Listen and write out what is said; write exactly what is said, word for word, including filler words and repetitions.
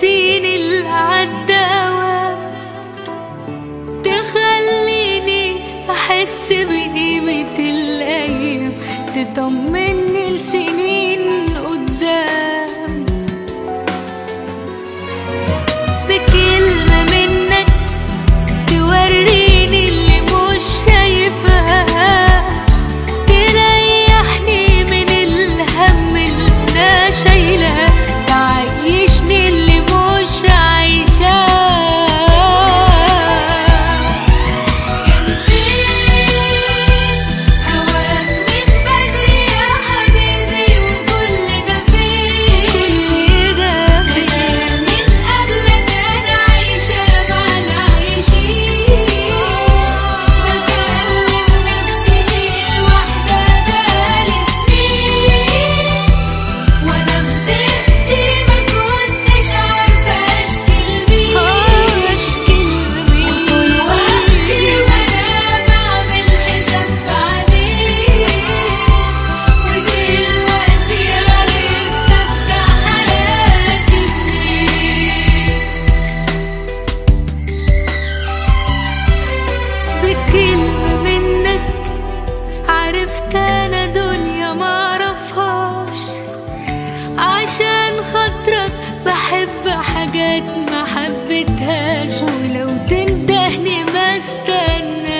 السنين اللي عدى أوام تخليني أحس بقيمة الأيام، تطمني لسنين قدام. بكلمة منك توريني اللي مش شايفاه، تريحني من الهم اللي أنا شايلاه، تعيشني اللي مش عايشاه. كان فين هواك من بدري يا حبيبي، وكل ده فين؟ ده من قبلك أنا عايشة مع العايشين، بكلم نفسي بيه لوحدة بقالي سنين، وأنا في ضيقتي ما كنتش عارفة أشكي لمين، وطول وقتي وأنا بعمل حساب بعدين، ودلوقتي عرفت أبدأ حياتي منين. بكلمة منك عرفت أنا دنيا معرفهاش، عشان خاطرك بحب حاجات ما حبيتهاش، ولو تندهني ما استنى